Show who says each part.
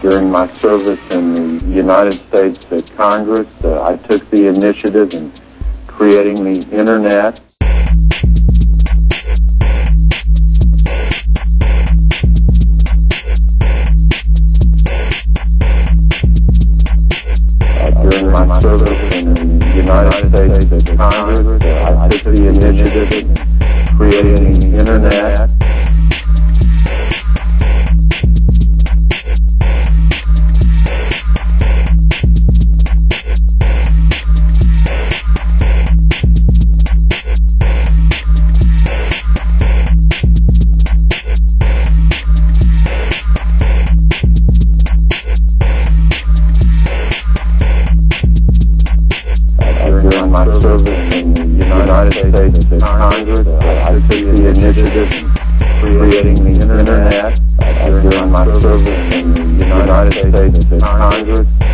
Speaker 1: During my service in the United States Congress, I took the initiative in creating the Internet. During my service in the United States Congress, I took the initiative in creating the Internet. During my service in the United States Congress, I took the initiative in creating the Internet. During my service in the United States Congress,